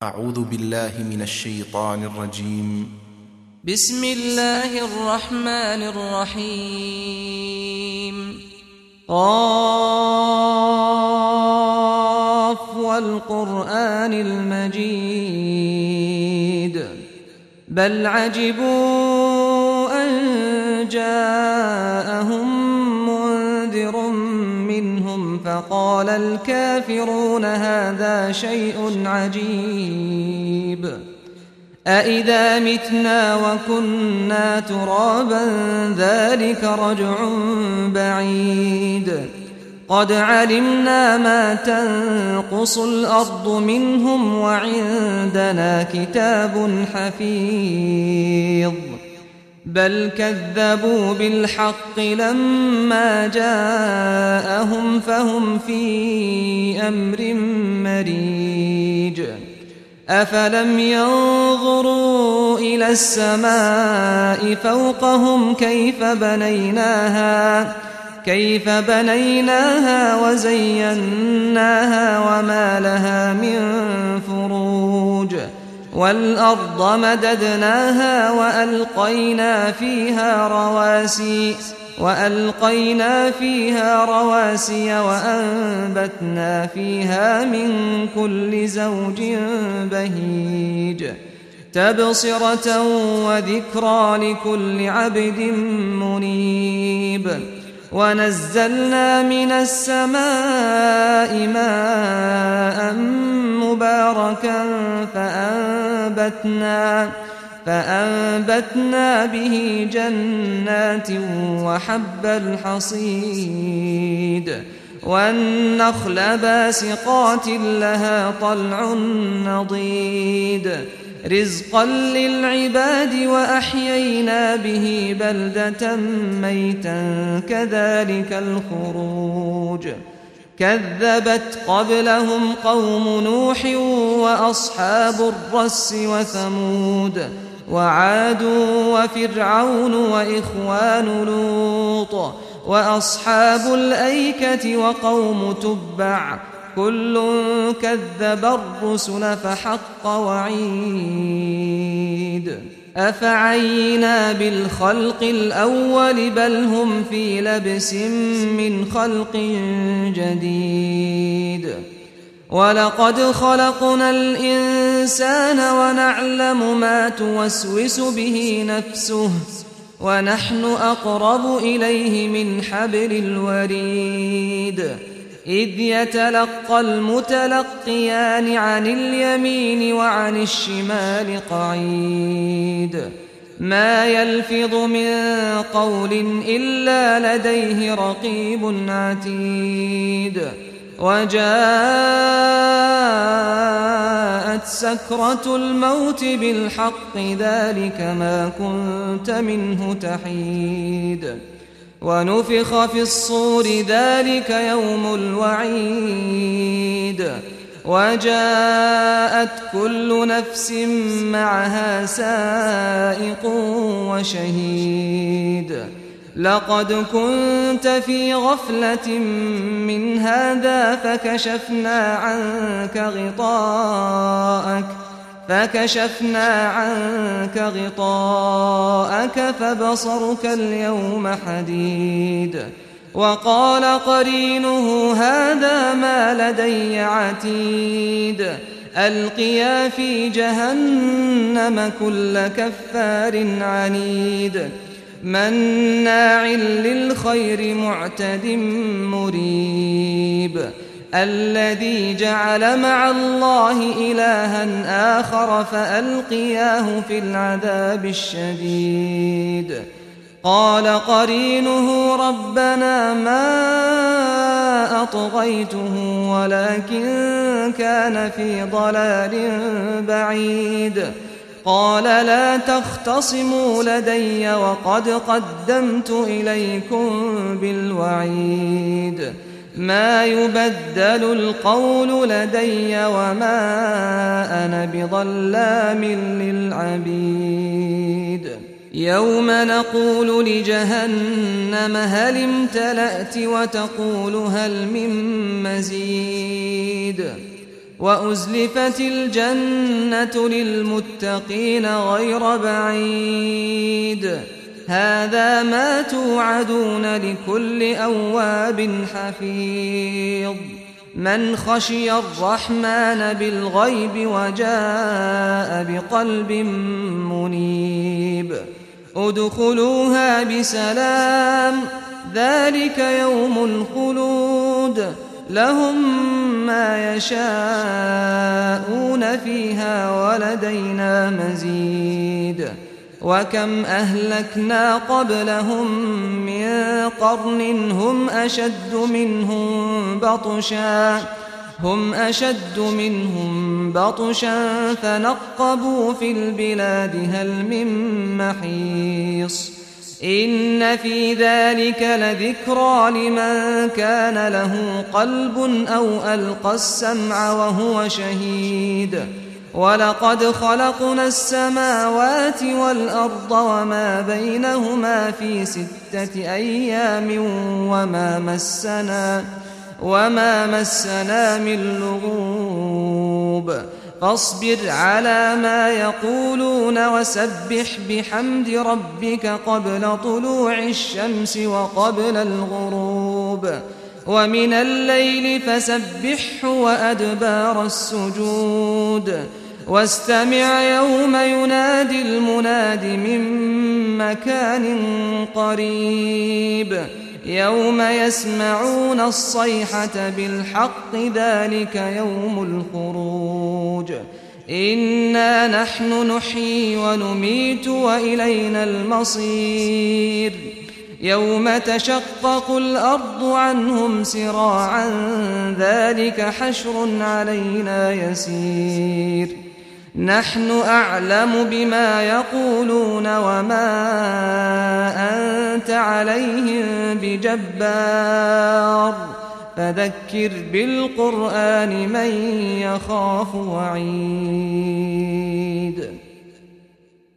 أعوذ بالله من الشيطان الرجيم. بسم الله الرحمن الرحيم. قاف والقرآن المجيد بل عجبوا أن جاءهم منذر منهم فقال الكافرون هذا شيء عجيب أإذا متنا وكنا ترابا ذلك رجع بعيد قد علمنا ما تنقص الأرض منهم وعندنا كتاب حفيظ بل كذبوا بالحق لما جاءهم فهم في أمر مريج أفلم ينظروا إلى السماء فوقهم كيف بنيناها وزيناها وما لها من فروج والأرض مددناها وألقينا فيها رواسي وأنبتنا فيها من كل زوج بهيج تبصرة وذكرى لكل عبد منيب ونزلنا من السماء ماء مباركا فأنبتنا به جنات وحب الحصيد والنخل باسقات لها طلع نضيد رزقا للعباد وأحيينا به بلدة ميتا كذلك الخروج كذبت قبلهم قوم نوح وأصحاب الرس وثمود وعاد وفرعون وإخوان لوط وأصحاب الأيكة وقوم تبع كل كذب الرسل فحق وعيد أفعينا بالخلق الأول بل هم في لبس من خلق جديد ولقد خلقنا الإنسان ونعلم ما توسوس به نفسه ونحن أقرب إليه من حبل الوريد إذ يتلقى المتلقيان عن اليمين وعن الشمال قعيد ما يلفظ من قول إلا لديه رقيب عتيد وجاءت سكرة الموت بالحق ذلك ما كنت منه تحيد ونفخ في الصور ذلك يوم الوعيد وجاءت كل نفس معها سائق وشهيد لقد كنت في غفلة من هذا فكشفنا عنك غطاءك فبصرك اليوم حديد وقال قرينه هذا ما لدي عتيد ألقيا في جهنم كل كفار عنيد مناع للخير معتد مريب الذي جعل مع الله إلها آخر فألقياه في العذاب الشديد قال قرينه ربنا ما أطغيته ولكن كان في ضلال بعيد قال لا تختصموا لدي وقد قدمت إليكم بالوعيد ما يبدل القول لدي وما أنا بظلام للعبيد يوم نقول لجهنم هل امتلأت وتقول هل من مزيد وأزلفت الجنة للمتقين غير بعيد هذا ما توعدون لكل أواب حفيظ من خشي الرحمن بالغيب وجاء بقلب منيب ادخلوها بسلام ذلك يوم الخلود لهم ما يشاءون فيها ولدينا مزيد وكم أهلكنا قبلهم من قرن هم أشد منهم بطشا فنقبوا في البلاد هل من محيص إن في ذلك لذكرى لمن كان له قلب أو ألقى السمع وهو شهيد ولقد خلقنا السماوات والأرض وما بينهما في 6 أيام وما مسنا من لغوب فاصبر على ما يقولون وسبح بحمد ربك قبل طلوع الشمس وقبل الغروب ومن الليل فسبحه وأدبار السجود واستمع يوم ينادي المناد من مكان قريب يوم يسمعون الصيحة بالحق ذلك يوم الخروج إنا نحن نحيي ونميت وإلينا المصير يوم تشقق الأرض عنهم سراعا ذلك حشر علينا يسير نحن أعلم بما يقولون وما أنت عليهم بجبار فذكر بالقرآن من يخاف وعيد